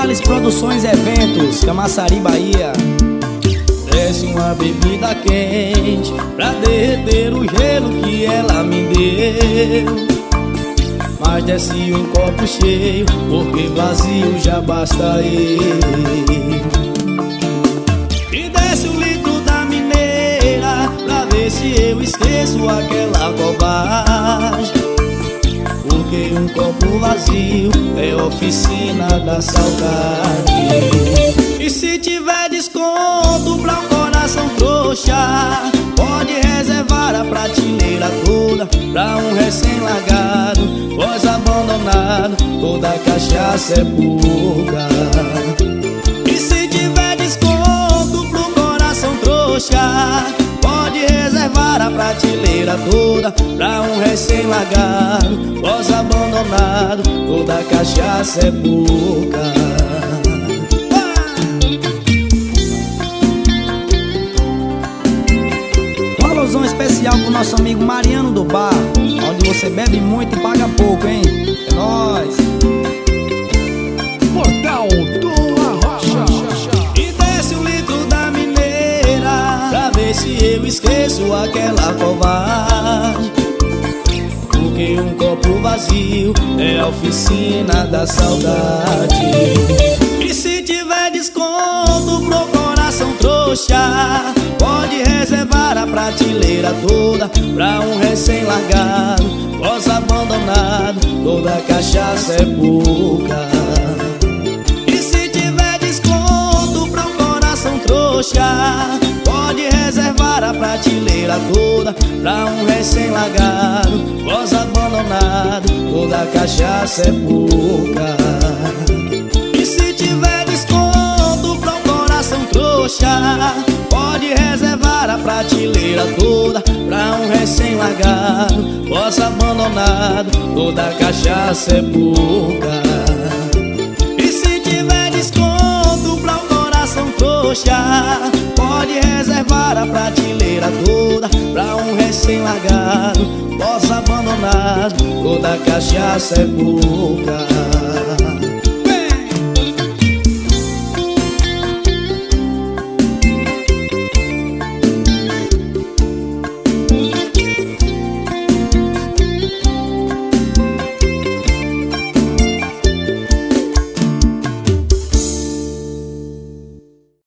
Salles Produções e Eventos, Camaçari, Bahia. Desce uma bebida quente pra derreter o gelo que ela me deu. Mas desce um copo cheio, porque vazio já basta eu. E desce um litro da mineira pra ver se eu esqueço aquela covarde. Porque um copo vazio é oficina da saudade. E se tiver desconto pra um coração trouxa, pode reservar a prateleira toda pra um recém-largado, voz abandonado, toda cachaça é pouca. E se tiver desconto pro coração trouxa, pode reservar a prateleira toda pra um recém-largado, voz abandonado, toda cachaça é pouca. Alusão especial pro nosso amigo Mariano do Bar, onde você bebe muito e paga pouco, hein? É nóis! Portal do Arrocha. E desce um litro da mineira pra ver se eu esqueço aquela covarde. Porque um copo vazio é a oficina da saudade. E se tiver desconto pro coração trouxa, pode reservar a prateleira toda pra um recém-largado, voz abandonado, toda cachaça é pouca. E se tiver desconto pra um coração trouxa, pode reservar a prateleira toda pra um recém-largado, voz abandonado, toda cachaça é pouca. E se tiver desconto pra um coração trouxa, pode reservar a prateleira toda pra um recém-largado, voz abandonado, toda cachaça é pouca. E se tiver desconto pra um coração trouxa, pode reservar a prateleira toda pra um recém-largado, voz abandonado, toda cachaça é pouca.